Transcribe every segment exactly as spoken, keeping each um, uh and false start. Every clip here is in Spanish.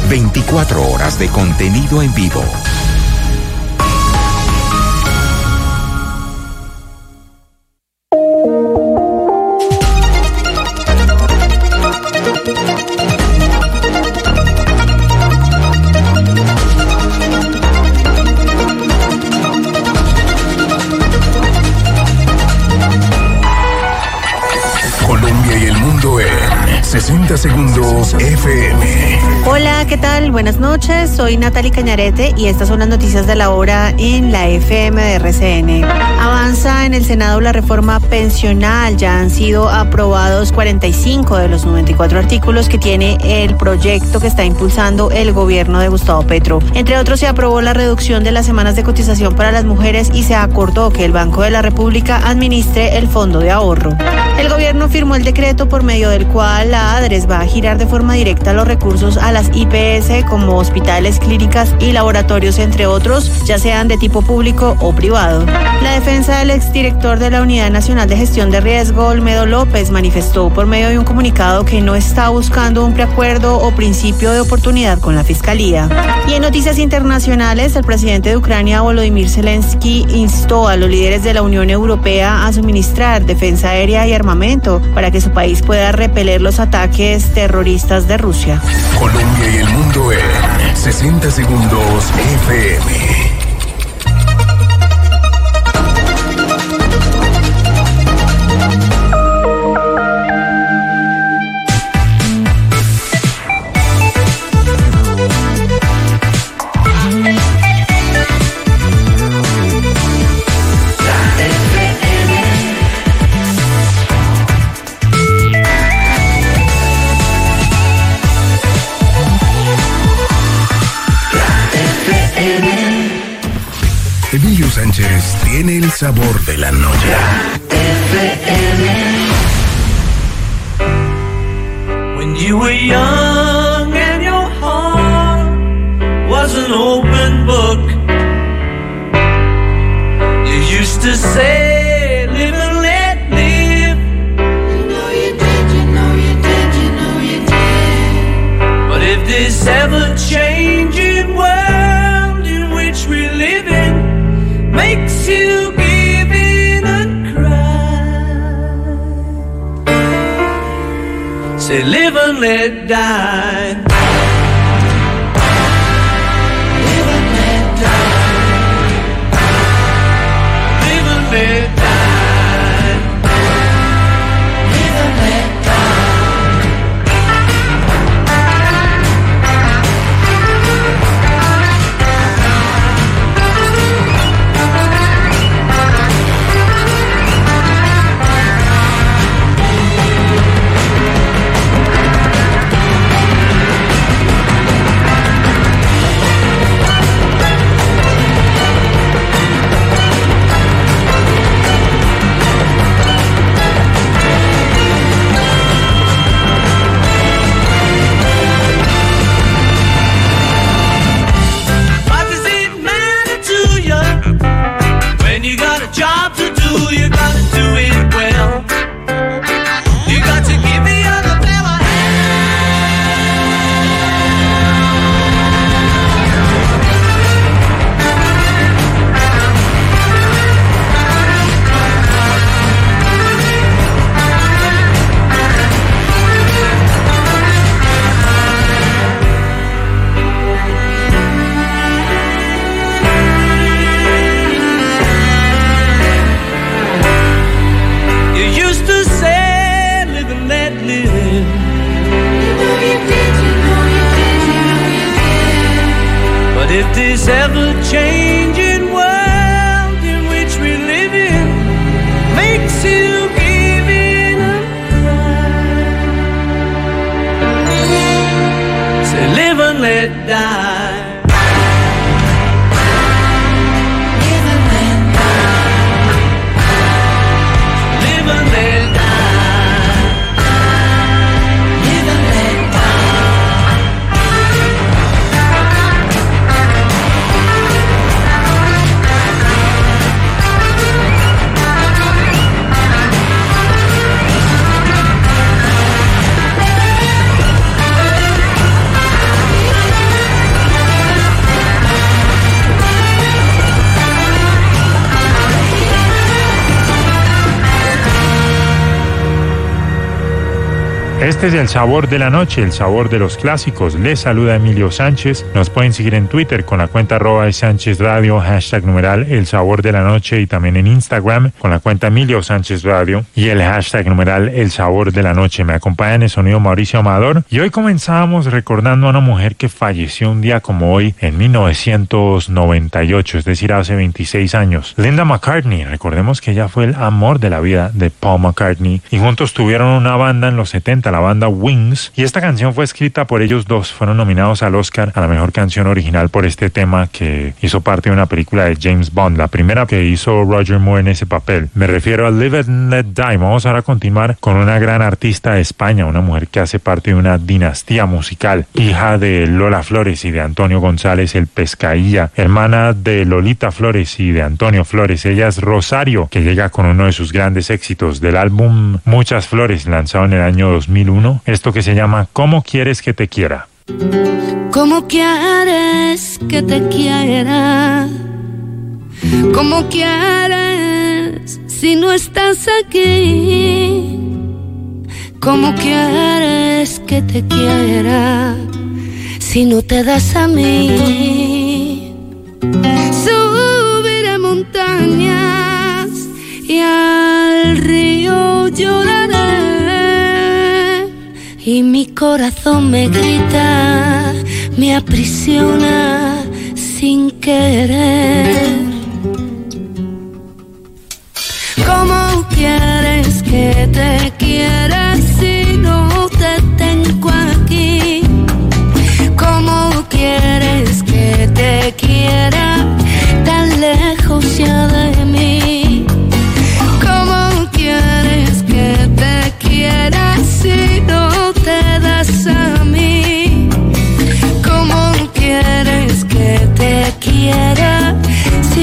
veinticuatro horas de contenido en vivo. sesenta segundos F M. Hola, ¿qué tal? Buenas noches, soy Natalie Cañarete y estas son las noticias de la hora en la F M de R C N. Avanza en el Senado la reforma pensional, ya han sido aprobados cuarenta y cinco de los noventa y cuatro artículos que tiene el proyecto que está impulsando el gobierno de Gustavo Petro. Entre otros, se aprobó la reducción de las semanas de cotización para las mujeres y se acordó que el Banco de la República administre el fondo de ahorro. El gobierno firmó el decreto por medio del cual la ADRES va a girar de forma directa los recursos a las I P S como hospitales, clínicas y laboratorios, entre otros, ya sean de tipo público o privado. La defensa del exdirector de la Unidad Nacional de Gestión de Riesgo, Olmedo López, manifestó por medio de un comunicado que no está buscando un preacuerdo o principio de oportunidad con la Fiscalía. Y en noticias internacionales, el presidente de Ucrania, Volodymyr Zelensky, instó a los líderes de la Unión Europea a suministrar defensa aérea y armamento para que su país pueda repeler los ataques terroristas de Rusia. Colombia y el mundo en sesenta segundos F M. Emilio Sánchez tiene el sabor de la noche. When you were young and your heart was an open book, you used to say, live and let live. You know you did, you know you did, you know you did. But if this ever-changing world in which we live in makes you give in and cry, say live and let die. Live and let die. Live and let die. Live and let die. Ever-changing world in which we live in makes you give in and cry, say live and let die. Live and let die. Live and let die. Live and let die. Este es el sabor de la noche, el sabor de los clásicos. Les saluda Emilio Sánchez. Nos pueden seguir en Twitter con la cuenta arroba Sánchez Radio, hashtag numeral el sabor de la noche, y también en Instagram con la cuenta Emilio Sánchez Radio y el hashtag numeral el sabor de la noche. Me acompaña en el sonido Mauricio Amador, y hoy comenzamos recordando a una mujer que falleció un día como hoy en mil novecientos noventa y ocho, es decir, hace veintiséis años. Linda McCartney, recordemos que ella fue el amor de la vida de Paul McCartney y juntos tuvieron una banda en los setenta, la banda Wings, y esta canción fue escrita por ellos dos. Fueron nominados al Oscar a la mejor canción original por este tema que hizo parte de una película de James Bond, la primera que hizo Roger Moore en ese papel. Me refiero a Live and Let Die. Vamos ahora a continuar con una gran artista de España, una mujer que hace parte de una dinastía musical, hija de Lola Flores y de Antonio González el Pescailla, hermana de Lolita Flores y de Antonio Flores. Ella es Rosario, que llega con uno de sus grandes éxitos del álbum Muchas Flores, lanzado en el año dos mil uno, esto que se llama ¿Cómo quieres que te quiera? ¿Cómo quieres que te quiera? ¿Cómo quieres si no estás aquí? ¿Cómo quieres que te quiera si no te das a mí? Subiré montañas y al río lloraré, y mi corazón me grita, me aprisiona sin querer. ¿Cómo quieres que te quiera si no te tengo aquí? ¿Cómo quieres que te quiera tan lejos ya de mí? ¿Cómo quieres que te quiera si no te das a mí? ¿Cómo quieres que te quiera si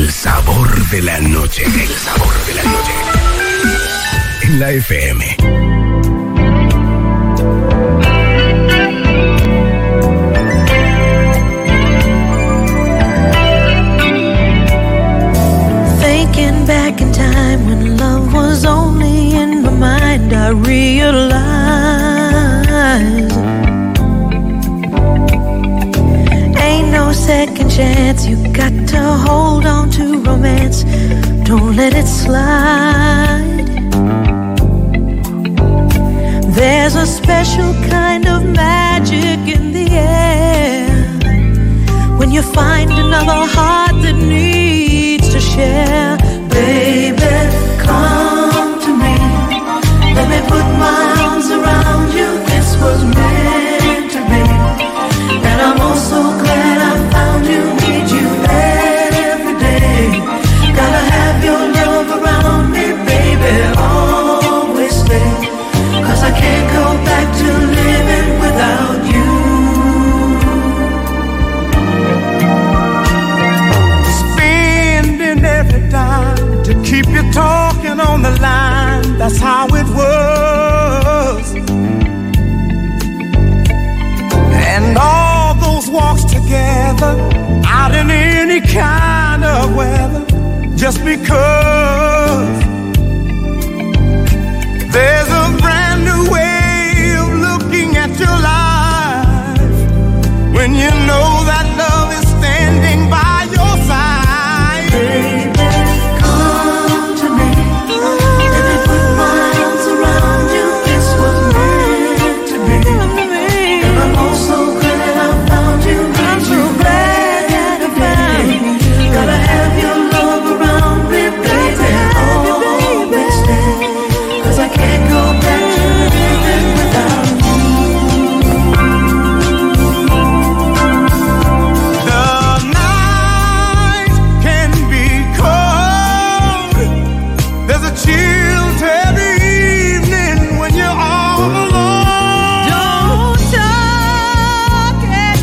El sabor de la noche. El sabor de la noche. En la F M. Thinking back in time when love was only in my mind, I realized ain't no second chance. You got to hold on to romance. Don't let it slide. There's a special kind of magic in the air when you find another heart that needs to share. Baby, come to me. Let me put my arms around you. This was meant to be. And I'm also glad I found you. Need you every day. Gotta have your love around me, baby. Always stay. Cause I can't go back to living without you. Spending every dime to keep you talking on the line. That's how it was. And all those walks together out in any kind of weather, just because there's a brand new way of looking at your life when you know that love is standing by your side. Baby, come to me. Let me put my arms around you. This was meant to be. And I'm also glad I found you. I'm so glad that I found you. Gotta have your love around me, baby. Always stay. Cause I can't go back to living without you. The night can be cold. There's a chill to every evening when you're all alone. Don't talk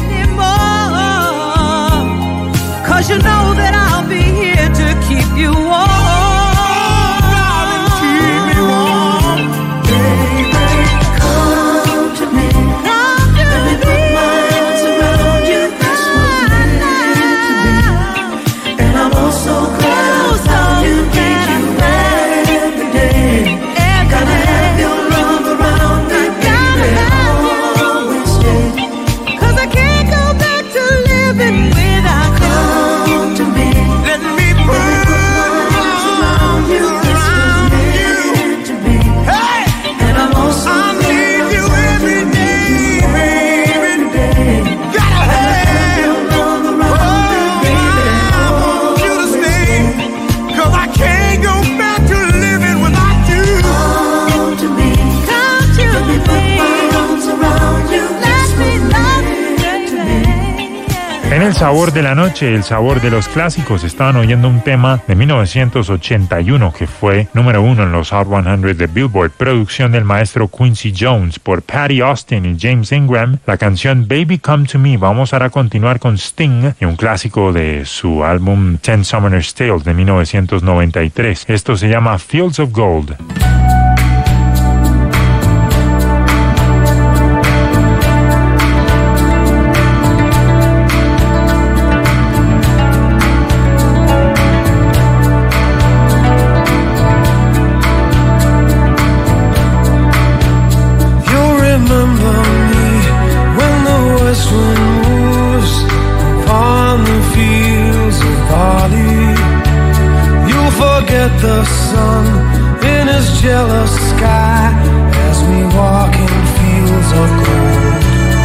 anymore, cause you know that I'll be here to keep you warm. Darling, keep me warm. Baby, come to me. Let me put my arms around you. This was meant to be. And I'm also glad I found you. Need you every day. Gotta have your love around me, baby. Always stay. Cause I can't go back to living without you. Come to me. Let me put my arms around you. This was meant to be. Hey! And I'm also I need you every day, baby. Gotta have your love oh, around me, baby. I want you to stay. Cause I can't go back to living without you. Come to me. Come to Let me put my arms around you. Let me love you, baby. En el sabor de la noche, el sabor de los clásicos, estaban oyendo un tema de mil novecientos ochenta y uno que fue número uno en los Hot cien de Billboard, producción del maestro Quincy Jones por Patty Austin y James Ingram, la canción Baby Come to Me. Vamos ahora a continuar con Sting y un clásico de su álbum Ten Summoner's Tale de mil novecientos noventa y tres. Esto se llama Fields of Gold. You'll remember me when the west wind moves upon the fields of barley. You'll forget the sun in his jealous sky as we walk in fields of gold.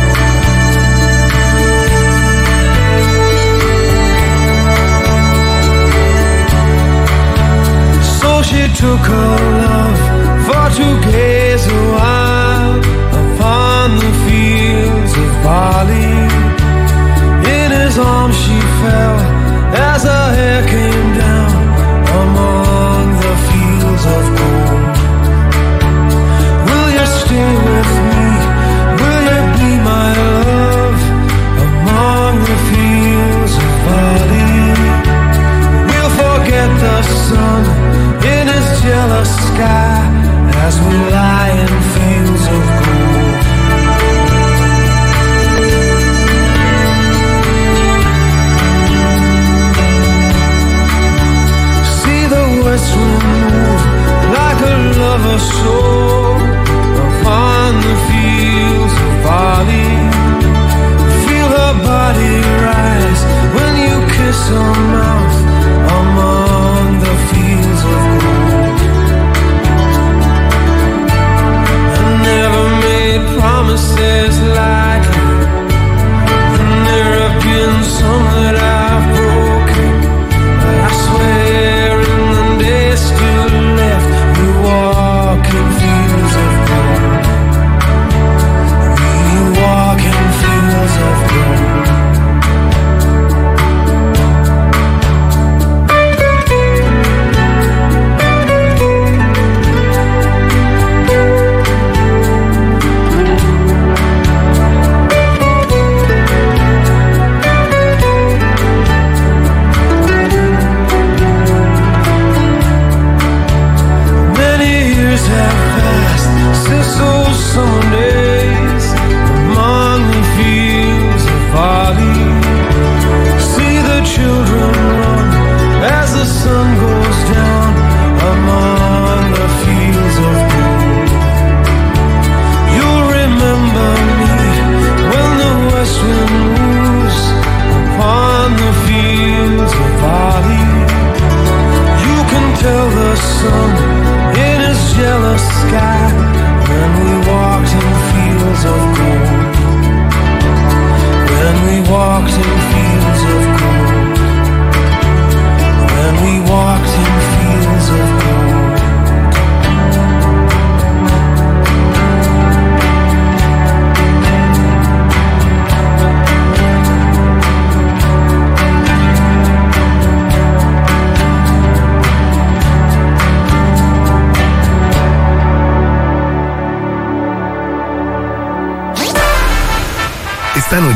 So she took her love for to gaze a while upon the fields of barley. In his arms she fell as her hair came down among the fields of gold. Will you stay with me? Will you be my love among the fields of barley? We'll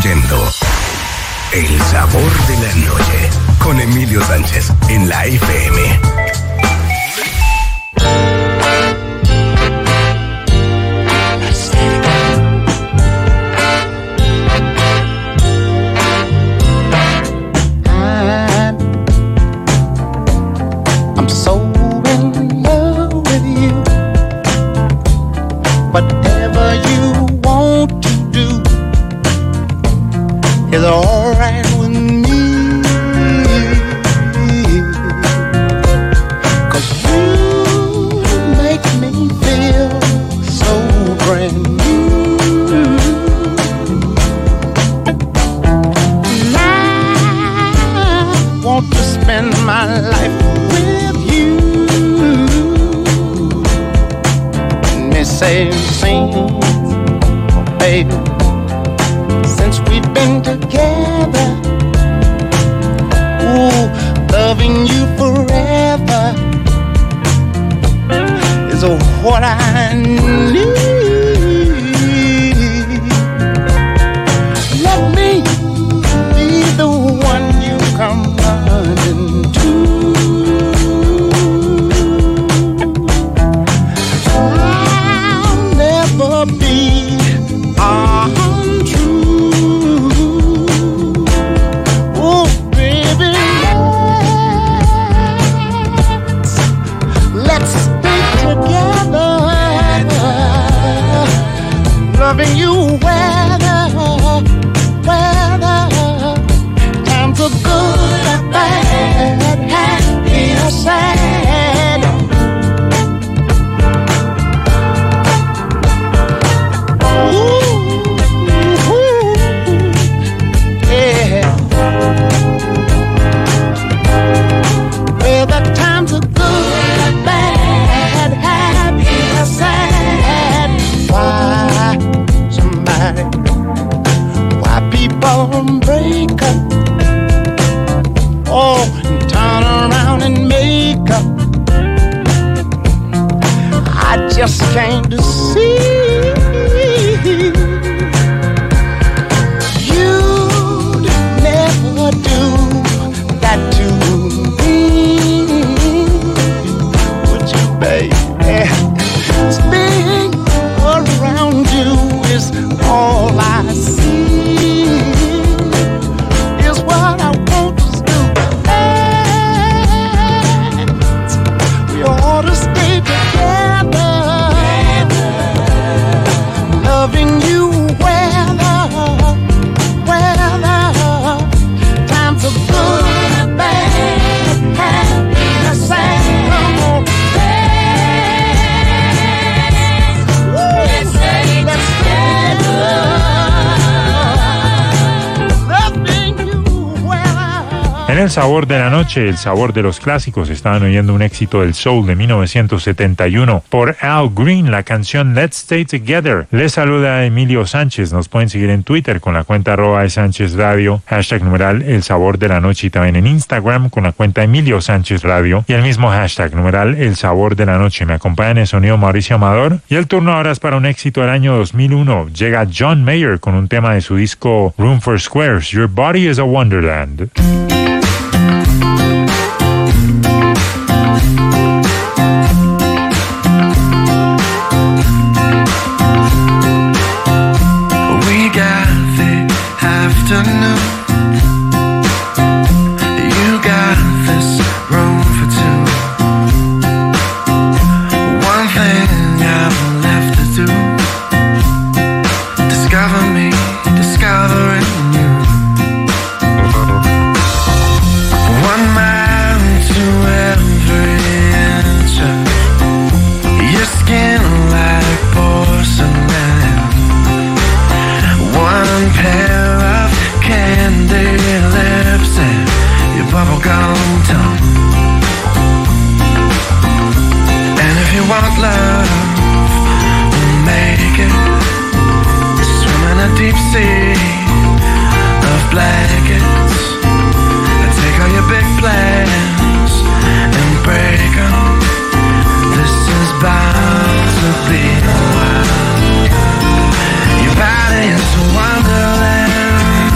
oyendo El Sabor de la Noche con Emilio Sánchez en la F M. I'm so in love with you. Whatever you want to do is alright with me. 'Cause you make me feel so brand new. And I want to spend my life with you. And they say, sing, oh baby, since we've been together, ooh, loving you forever is what I need. Let me be the one you come running to. I'll never be untrue. Oh, baby, let's, let's stay together, loving you weather, weather, times are good or bad, happy or sad. Ooh, yeah. Whether times are good or bad, happy or sad. Why somebody, why people break up, oh, and turn around and make up, I just can't see. You'd never do that to me, would you, baby? Being around you is all I see, is what I want to do. And we ought to stay together, loving you weather, weather, times are good and bad, happy or sad. Come on, let's stay together, loving you weather. En El Sabor de la Noche, el sabor de los clásicos, estaban oyendo un éxito del soul de mil novecientos setenta y uno por Al Green, la canción Let's Stay Together. Les saluda Emilio Sánchez. Nos pueden seguir en Twitter con la cuenta arroba de Sánchez Radio, hashtag numeral El Sabor de la Noche, y también en Instagram con la cuenta Emilio Sánchez Radio y el mismo hashtag numeral El Sabor de la Noche. Me acompaña en el sonido Mauricio Amador y el turno ahora es para un éxito del año dos mil uno. Llega John Mayer con un tema de su disco Room for Squares, Your Body is a Wonderland. We got the afternoon. You got this room for two. One thing I've left to do. Discover me, discovering you. One mile to every inch of your skin like porcelain. One pair of candy lips and your bubblegum tongue. And if you want love, we'll make it. Swim in a deep sea of blankets. And take all your big plans and break them. This is bound to be a while. Your body is a wonderland.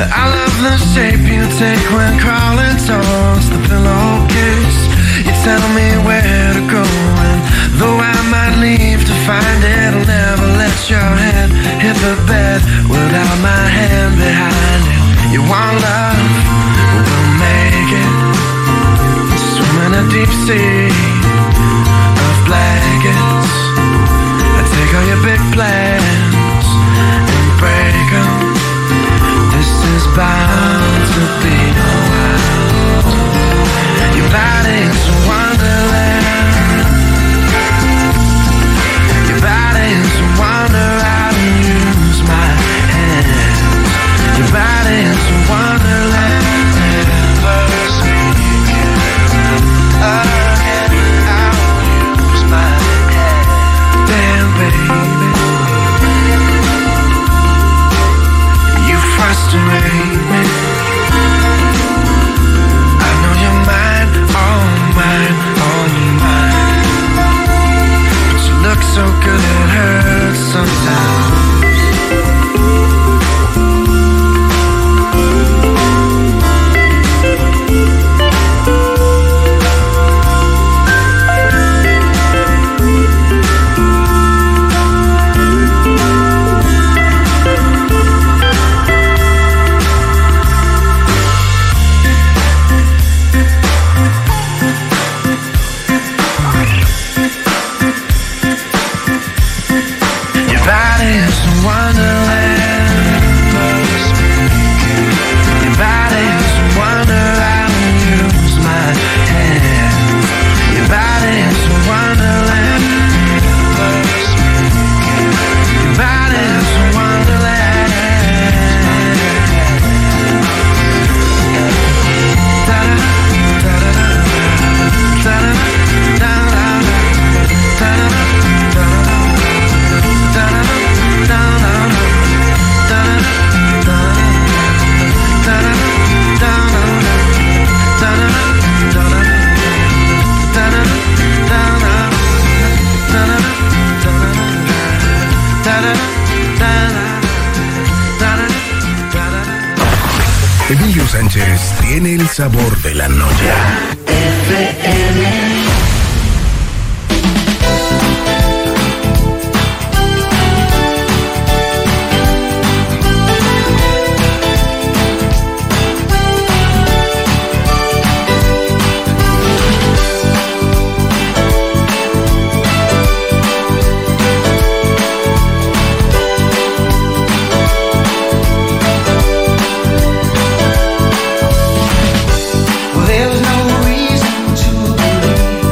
I love the shape you take when crawling towards the pillowcase. You tell me where to go, and though I might leave to find it, I'll never let your head hit the bed without my hand behind it. You want love, we'll make it. Swim in a deep sea of blankets. I take all your big plans and break them. This is bound to be a while. Your body's a wonderland. Your body's a wonder. I use my hands. Your body's a wonderland. Never speaking again. I'll use my hands. Damn, baby, you frustrate me. I know you're mine, all mine, all mine. But you look so good it hurts sometimes. Emilio Sánchez tiene el sabor de la noche. F M. There's no reason to believe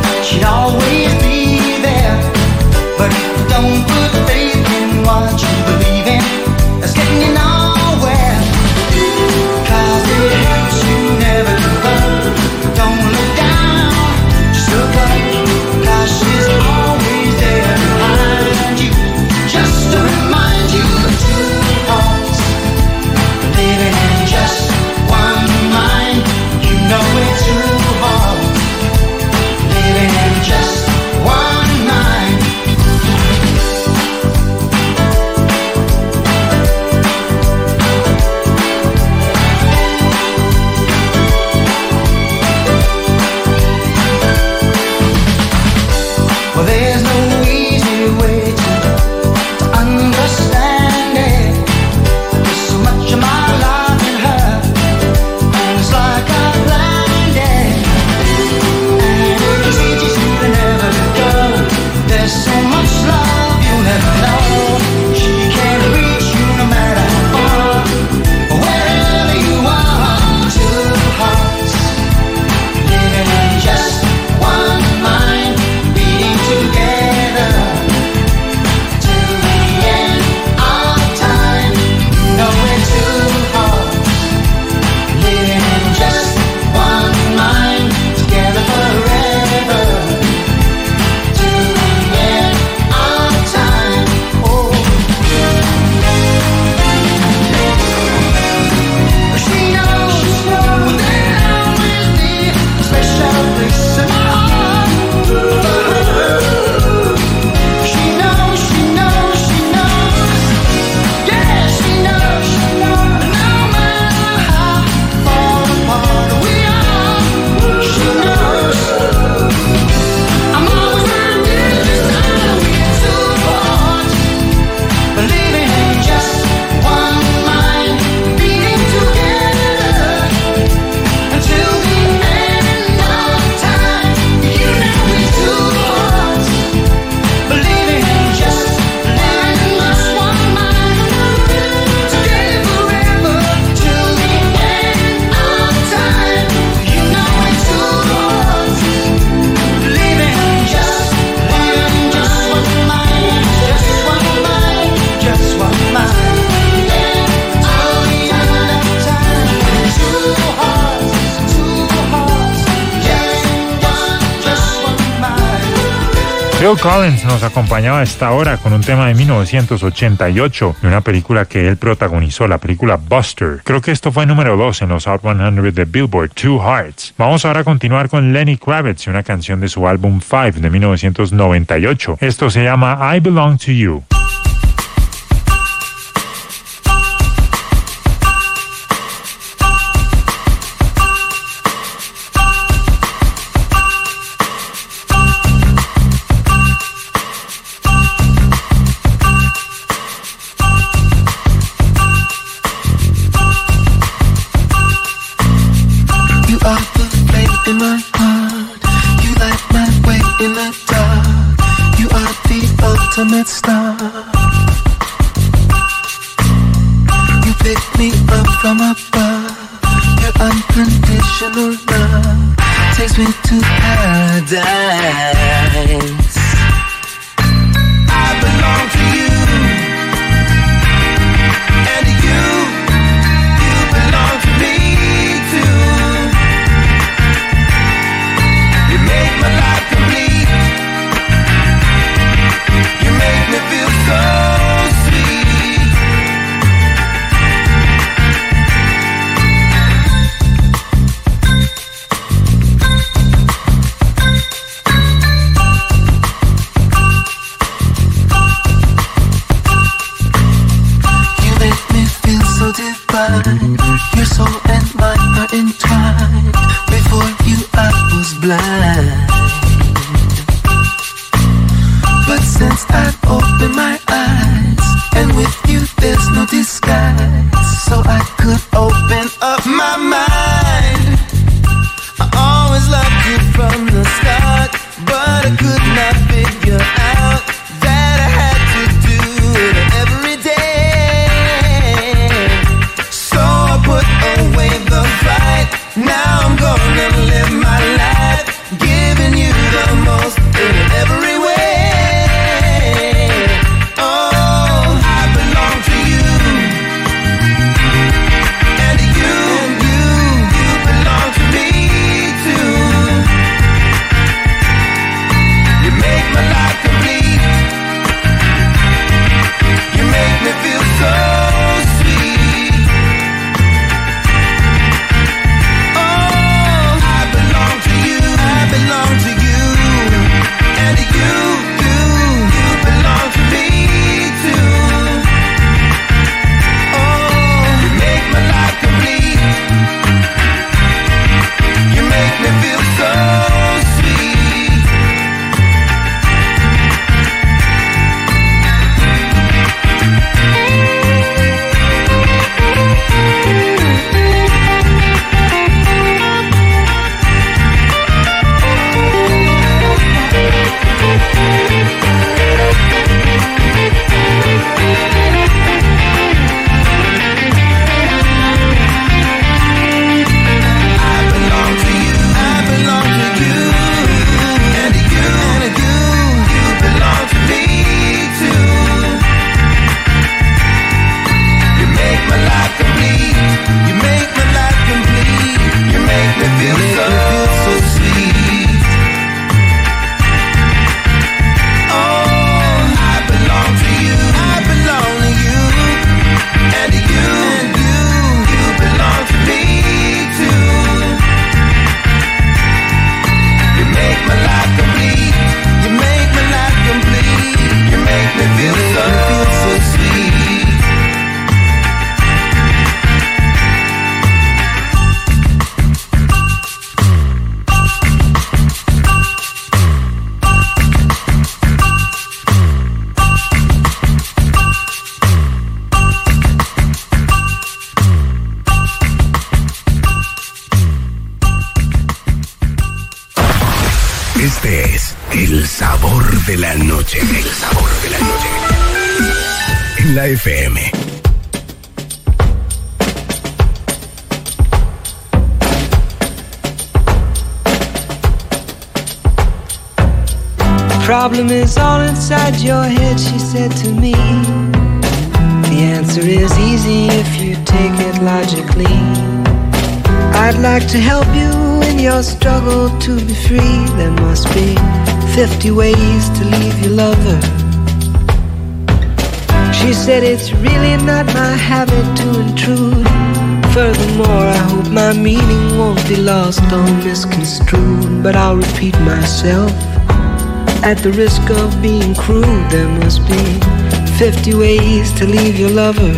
Phil Collins nos acompañaba a esta hora con un tema de mil novecientos ochenta y ocho de una película que él protagonizó, la película Buster. Creo que esto fue número dos en los Hot cien de Billboard, Two Hearts. Vamos ahora a continuar con Lenny Kravitz y una canción de su álbum Five de mil novecientos noventa y ocho. Esto se llama I Belong to You. In my heart, you light my way in the dark. You are the ultimate star. You pick me up from above. Your unconditional love takes me to paradise. I belong to you, and you, you belong to me too. Make my life complete. You make me feel so sweet. You make me feel so divine. Your soul and mine are entwined. Before you I was blind, but since I've opened my eyes, and with you there's no disguise, so I could open up my mind. I always loved you from the start, but I could not figure out that I had to do it every day. So I put away the fight. Now I'm gonna live my life, giving you the most in every way. Oh, I belong to you, and you, and you, you belong to me too. You make my life complete. You make me feel so sweet. I belong to you, and you, you, you belong to me too. Oh, you make my life complete. You make me feel so sweet. Este es el sabor de la noche. El sabor de la noche. En la F M. Problem is all inside your head, she said to me. The answer is easy if you take it logically. I'd like to help you in your struggle to be free. There must be fifty ways to leave your lover. She said it's really not my habit to intrude. Furthermore, I hope my meaning won't be lost or misconstrued. But I'll repeat myself at the risk of being crude. There must be fifty ways to leave your lover.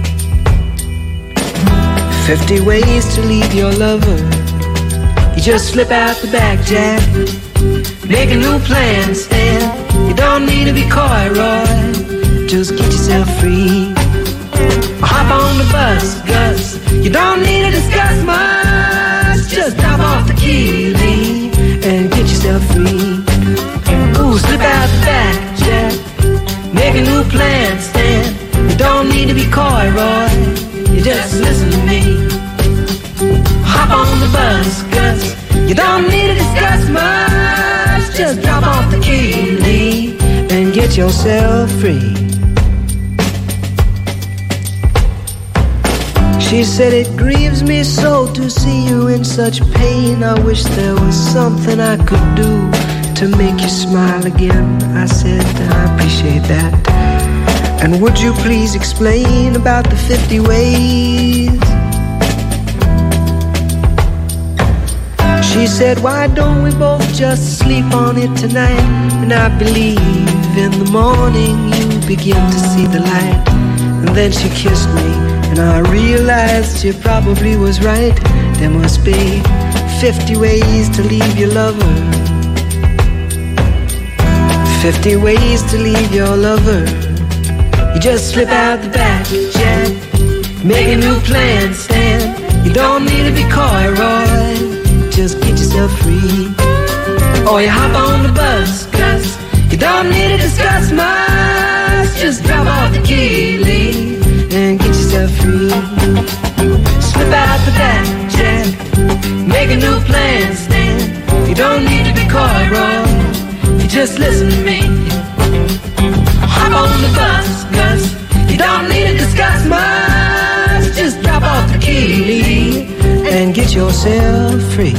Fifty ways to leave your lover. You just slip out the back, Jack. Make a new plan, Stan. You don't need to be coy, Roy. Just get yourself free. Hop on the bus, Gus. You don't need to discuss much. Just drop off the key, Lee, and get yourself free. Ooh, slip out the back, Jack. Make a new plan, Stan. You don't need to be coy, Roy. You just listen to me. Hop on the bus, Gus. You don't need to discuss much. Just drop off the key, Lee, and get yourself free. She said it grieves me so to see you in such pain. I wish there was something I could do to make you smile again. I said I appreciate that. And would you please explain about the fifty ways? She said, why don't we both just sleep on it tonight? And I believe in the morning you begin to see the light. And then she kissed me, and I realized she probably was right. There must be fifty ways to leave your lover. Fifty ways to leave your lover. You just slip out the back, Jack. Make a new plan, Stan. You don't need to be coy, Roy. Just get yourself free. Or you hop on the bus, Gus. You don't need to discuss much. Just drop off the key, Lee, and get yourself free. Slip out the back, Jack. Make a new plan, Stan. You don't need to be coy, Roy. You just listen to me. Hop on the bus, Gus. You don't need to discuss much. Just drop off the key, Lee, and get yourself free.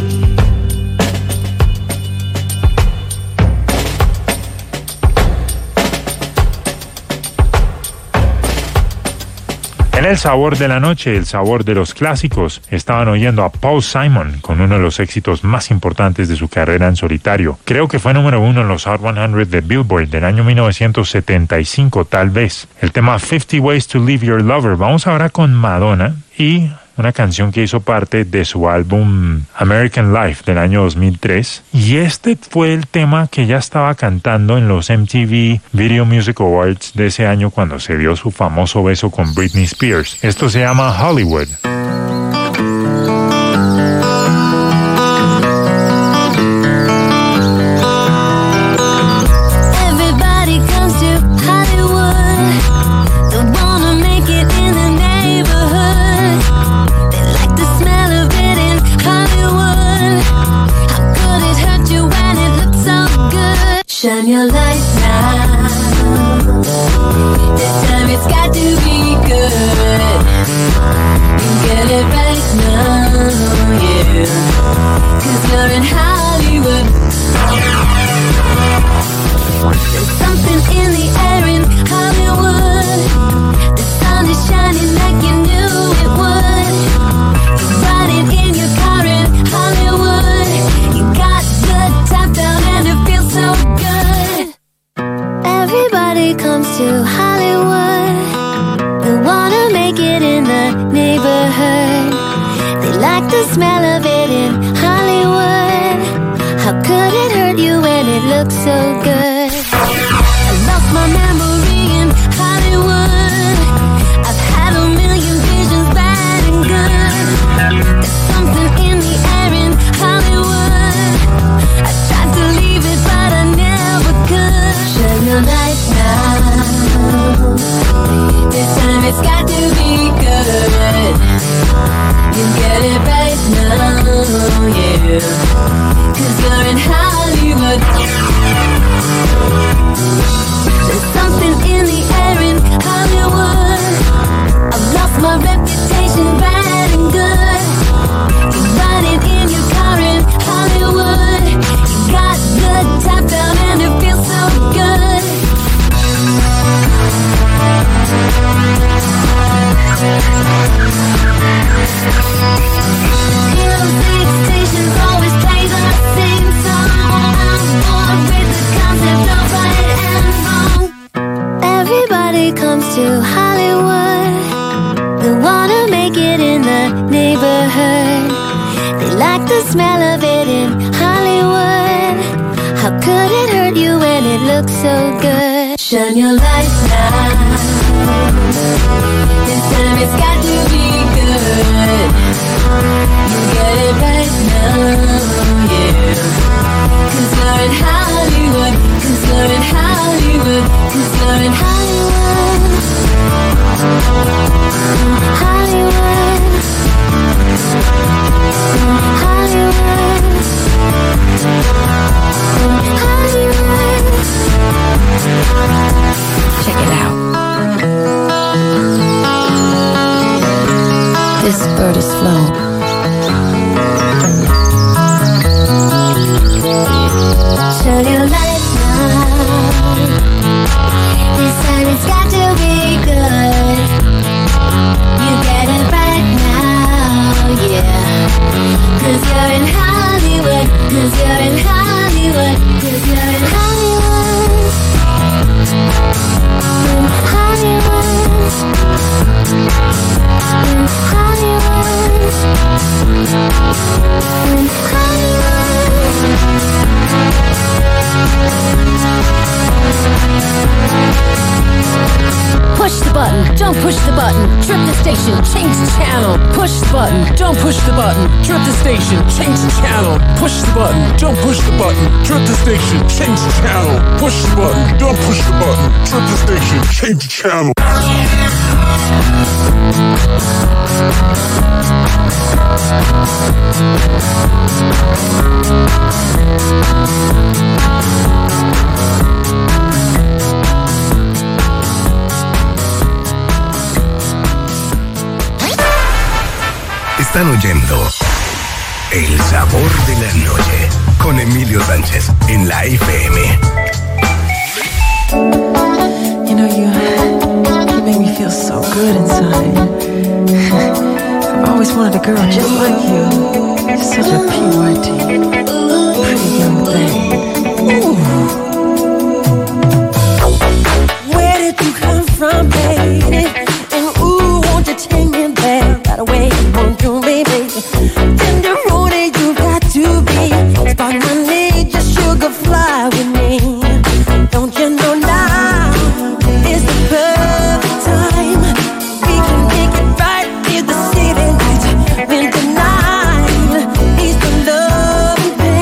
En el sabor de la noche, el sabor de los clásicos, estaban oyendo a Paul Simon con uno de los éxitos más importantes de su carrera en solitario. Creo que fue número uno en los Hot cien de Billboard del año mil novecientos setenta y cinco, tal vez. El tema fifty Ways to Leave Your Lover. Vamos ahora con Madonna y una canción que hizo parte de su álbum American Life del año dos mil tres. Y este fue el tema que ya estaba cantando en los M T V Video Music Awards de ese año cuando se dio su famoso beso con Britney Spears. Esto se llama Hollywood. Shine your light now. This time it's got to be good. You get it right now, yeah. Cause you're in Hollywood. There's something in the air in Hollywood. The sun is shining like you knew it would. You're riding in your car in Hollywood. You got the top down and it feels so good. Everybody comes to Hollywood. They wanna make it in the neighborhood. They like the smell of it in Hollywood. How could it hurt you when it looks so good? I lost my memory in Hollywood. I've had a million visions, bad and good. There's something in the air in Hollywood. I tried to leave it, but I never could. Shine your light now. This time it's got to be good. You get it right now, yeah. Cause you're in Hollywood. There's something in the air in Hollywood. I've lost my reputation, bad and good. You Hollywood. They wanna make it in the neighborhood. They like the smell of it in Hollywood. How could it hurt you when it looks so good? Shine your light now. This time it's got to be good. You get it right now, yeah. Cause you're in Hollywood. Cause you're in Hollywood. Cause you're in Hollywood. Hollywood. Hollywood. Hollywood. Check it out. This bird is flown. Turn your light now. This time it's got to be good. You get it right now, yeah. Cause you're in Hollywood. Cause you're in Hollywood. Cause you're in Hollywood. In Hollywood. In Hollywood. In Hollywood. Push the button, don't push the button. Trip the station, change the channel. Push the button, don't push the button. Trip the station, change the channel. Push the button, don't push the button. Trip the station, change the channel. Push the button, don't push the button. Trip the station, change the channel. Están oyendo El Sabor de la Noche con Emilio Sánchez en la F M. You know, you, you make me feel so good inside. I've always wanted a girl just like you. You're such a P Y T, pretty young thing. Ooh. Where did you come from, baby? And ooh, won't you take me there right away? Won't you, baby? Tenderoni, you got to be. Spark my need, just sugar fly with me. Don't you know now is the perfect time? We can make it right near the city lights. Winter night needs the love and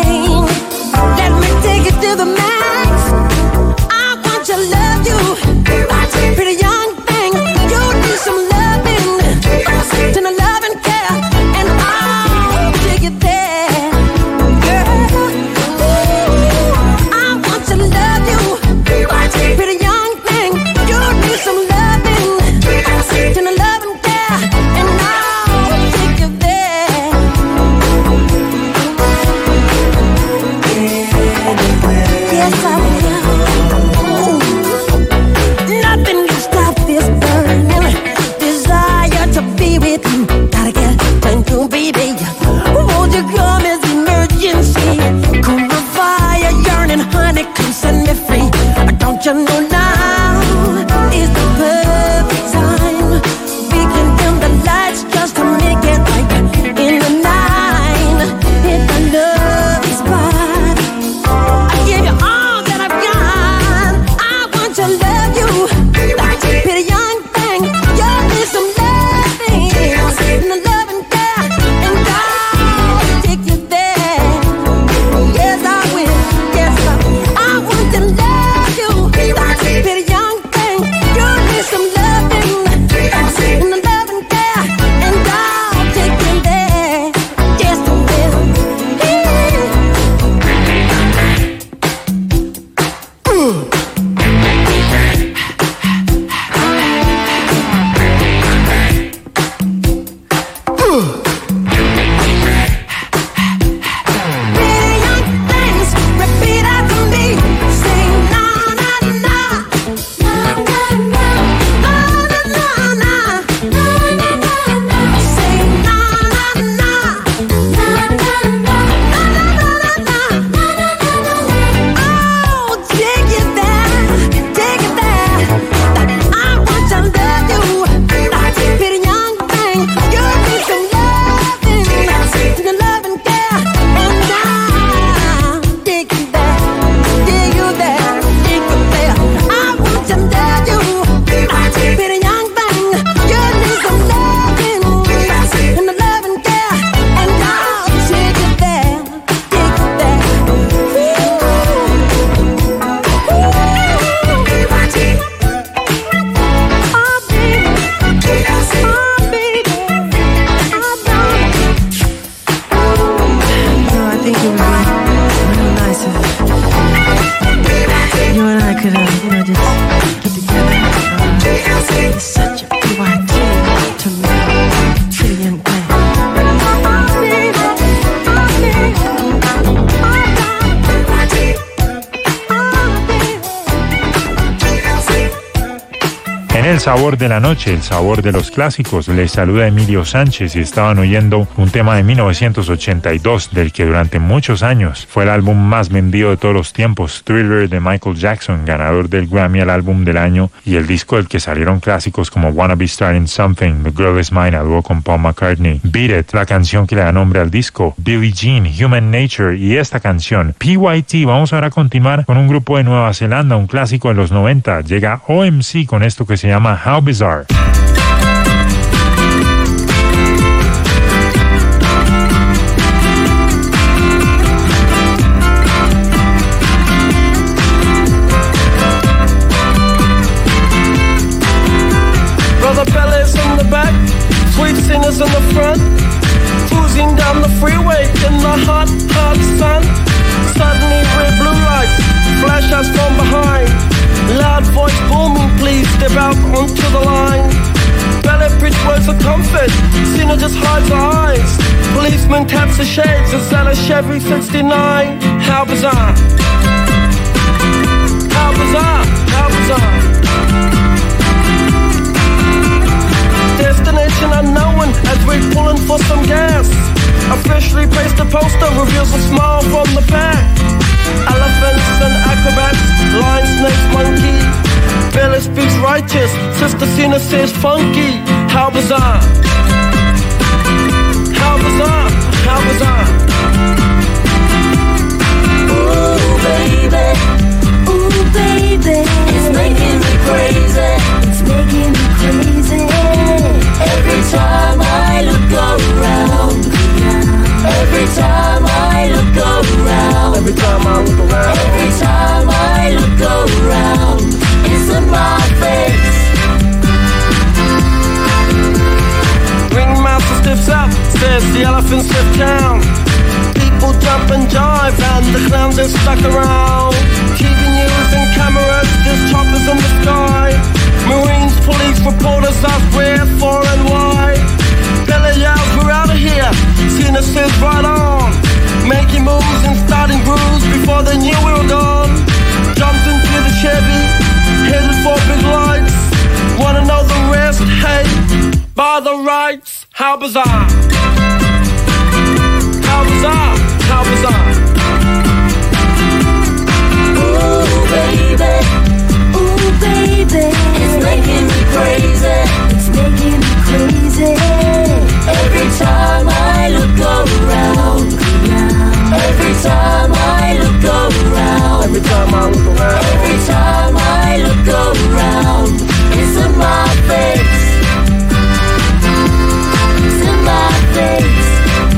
el sabor de la noche, el sabor de los clásicos. Les saluda Emilio Sánchez y estaban oyendo un tema de mil novecientos ochenta y dos, del que durante muchos años fue el álbum más vendido de todos los tiempos, Thriller de Michael Jackson, ganador del Grammy al álbum del año, y el disco del que salieron clásicos como Wanna Be Starting Something, The Girl Is Mine, a dúo con Paul McCartney, Beat It, la canción que le da nombre al disco, Billie Jean, Human Nature y esta canción, P Y T. Vamos ahora a continuar con un grupo de Nueva Zelanda, un clásico de los noventa. Llega O M C con esto que se llama How Bizarre. Brother Bellas in the back, sweet singers in the front, cruising down the freeway in the hot, hot sun. Suddenly red blue lights flash us from behind. Loud voice booming, please step out onto the line. Ballet bridge words of comfort, Cena just hides her eyes. Policeman taps the shades and sell a Chevy sixty-nine. How bizarre, how bizarre, how bizarre. Destination unknown as we're pulling for some gas. A freshly pasted poster reveals a smile from the pack. Elephants and acrobats, lion, snakes, monkey. Bella speaks righteous, Sister Cena says funky. How bizarre, how bizarre, how bizarre. Ooh baby, ooh baby, it's making me crazy, it's making me crazy. Every time I look around, every time I look around, every time I look around, every time I look around, it's in my face. Ringmaster stiffs up, says the elephant stiff down. People jump and jive and the clowns are stuck around. T V news and cameras, there's choppers in the sky. Marines, police, reporters ask where, for and why. Bella yells, we're out of here. Cena says right on. Making moves and starting grooves before they knew we were gone. Jumped into the Chevy, headed for big lights. Wanna know the rest? Hey, by the rights. How bizarre, how bizarre, how bizarre. Ooh baby, ooh baby, it's making me crazy, it's making me crazy. Every time I look around, every time I look around, every time I look around, every time I look around, it's in my face, it's in my face.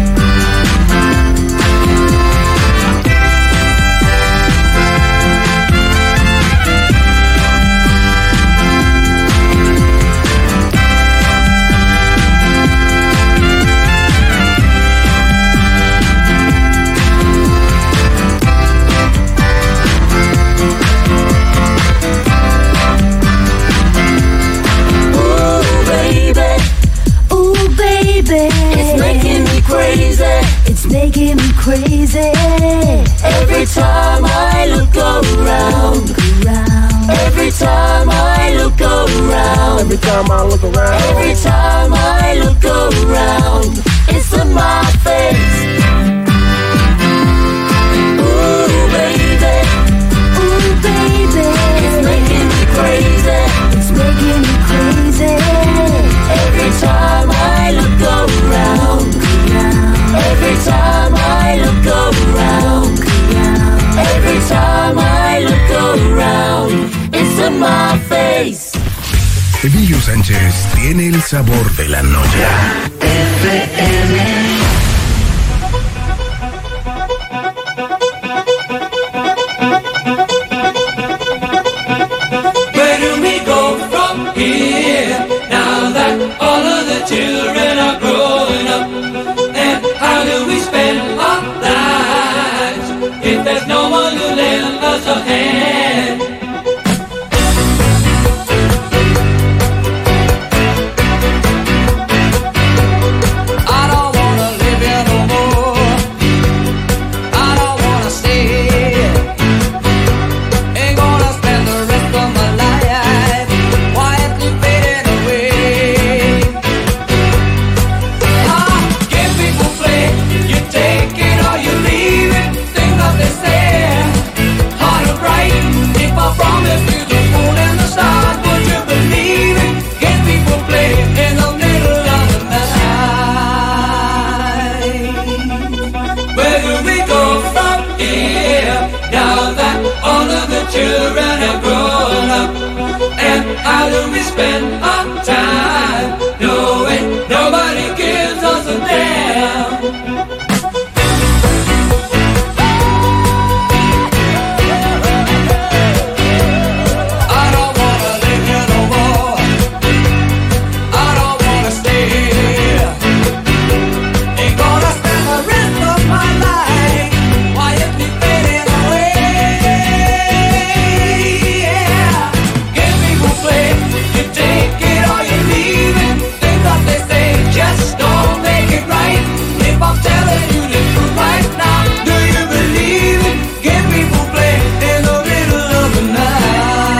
It's making me crazy, it's making me crazy. Every time I look around, every time I look around, every time I look around, every time I look around, it's in my face. Ooh baby, ooh baby, it's making me crazy, it's making me crazy. Every time I look around, every time I look around, every time I look around, it's in my face. Emilio Sánchez tiene el sabor de la noche. F M. Where do we go from here? Now that all of the children are growing up, and how do we spend our lives if there's no one to lend us a hand? I don't spend our time knowing nobody gives us a damn. I don't wanna live here no more. I don't wanna stay here. Ain't gonna spend the rest of my life quietly fading away. Yeah. Give me who play, you take it or you leave it. Things that they say just don't make it right. If I'm telling you the truth right now, do you believe it? Give me who play in the middle of the night.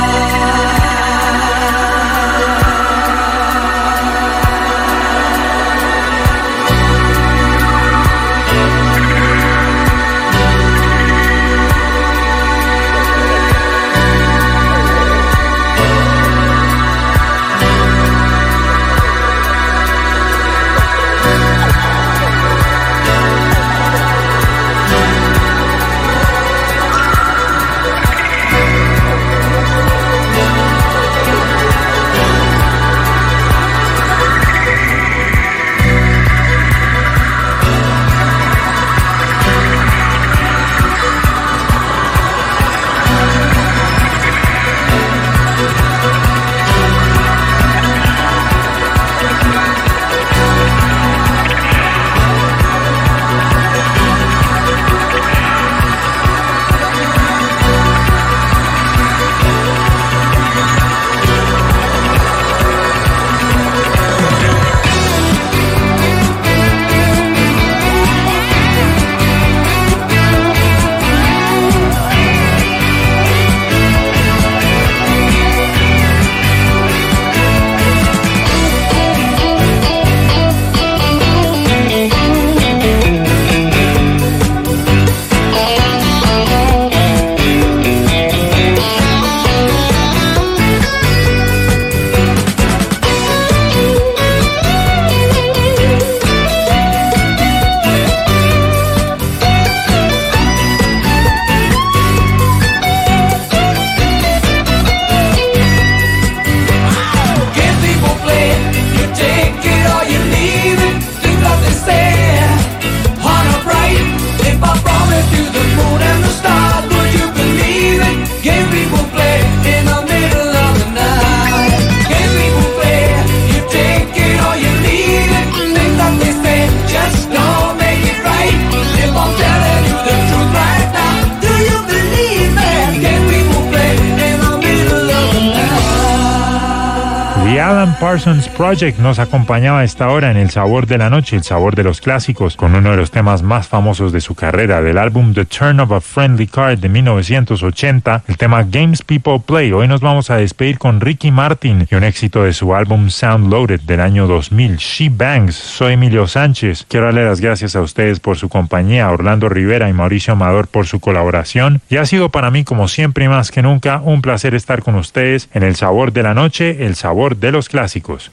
Alan Parsons Project nos acompañaba a esta hora en El Sabor de la Noche, el sabor de los clásicos, con uno de los temas más famosos de su carrera, del álbum The Turn of a Friendly Card de mil novecientos ochenta, el tema Games People Play. Hoy nos vamos a despedir con Ricky Martin y un éxito de su álbum Sound Loaded del año dos mil, She Bangs. Soy Emilio Sánchez. Quiero darle las gracias a ustedes por su compañía, a Orlando Rivera y Mauricio Amador por su colaboración. Y ha sido para mí, como siempre y más que nunca, un placer estar con ustedes en El Sabor de la Noche, el sabor de los clásicos.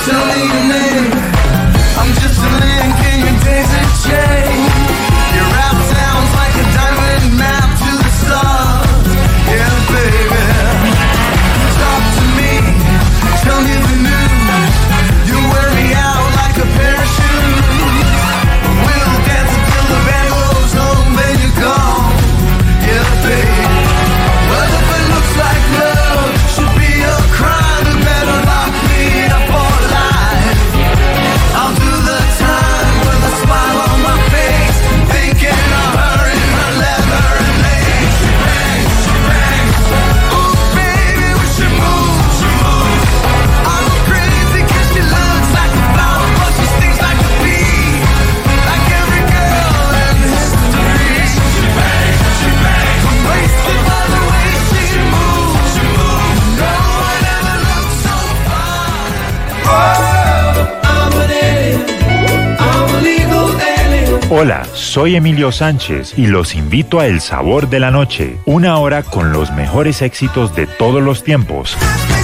tell me your name. I'm just a link in your daisy chain. Your rap sounds like a diamond map to the stars. Yeah, baby. Talk to me, tell me the news. You wear me out like a parachute. We'll dance until the band goes home, then you're gone. Yeah, baby. Well, if it looks like love should be a crime, you better lock me up for life. I'll do the time with a smile on my face, thinking of her in her leather and lace. She bangs, she bangs. Oh, baby, we should move, she moves. I'm crazy 'cause she looks like a flower, but she stings like a bee, like every girl in history. She bangs, she bangs. I'm wasted by the way she moves, she moves. No one ever looked so fine. Oh, I'm an alien. I'm a legal alien. Hola, soy Emilio Sánchez y los invito a El Sabor de la Noche, una hora con los mejores éxitos de todos los tiempos.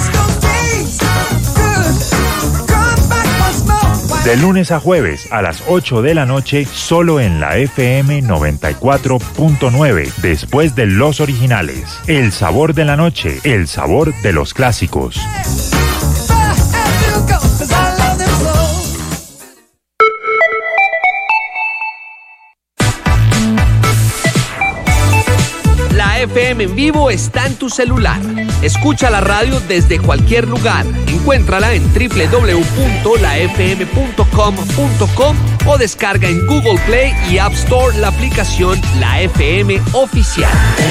De lunes a jueves a las ocho de la noche, solo en la F M noventa y cuatro punto nueve, después de los originales. El Sabor de la Noche, el sabor de los clásicos. La F M en vivo está en tu celular. Escucha la radio desde cualquier lugar. Encuéntrala en doble u doble u doble u punto la f m punto com punto com o descarga en Google Play y App Store la aplicación La F M Oficial.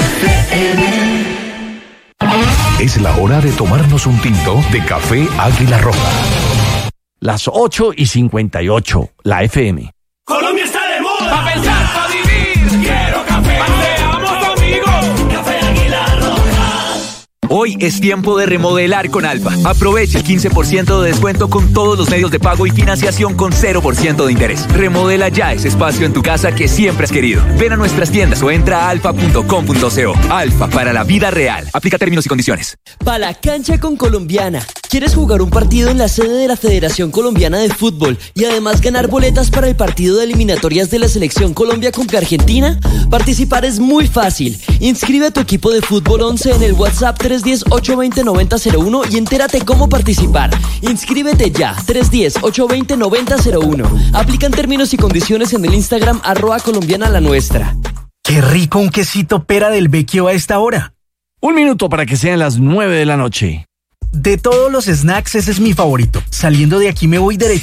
Es la hora de tomarnos un tinto de café Águila Roja. Las ocho y cincuenta y ocho, la F M. Colombia está de moda. Pa' pensar, pa' vivir. Quiero café. Paseamos amigos. Café Águila Roja. Hoy es tiempo de remodelar con Alfa. Aproveche el quince por ciento de descuento con todos los medios de pago y financiación con cero por ciento de interés. Remodela ya ese espacio en tu casa que siempre has querido. Ven a nuestras tiendas o entra a alfa punto com punto co. Alfa, para la vida real. Aplica términos y condiciones. Pa' la cancha con Colombiana. ¿Quieres jugar un partido en la sede de la Federación Colombiana de Fútbol y además ganar boletas para el partido de eliminatorias de la Selección Colombia contra Argentina? Participar es muy fácil. Inscribe a tu equipo de fútbol once en el WhatsApp tres uno cero, ocho dos cero, nueve cero cero uno y entérate cómo participar. Inscríbete ya, tres uno cero, ocho dos cero, nueve cero cero uno. Aplican términos y condiciones en el Instagram arroba colombiana la nuestra. Qué rico un quesito pera del Vecchio a esta hora. Un minuto para que sean las nueve de la noche. De todos los snacks, ese es mi favorito. Saliendo de aquí me voy derecho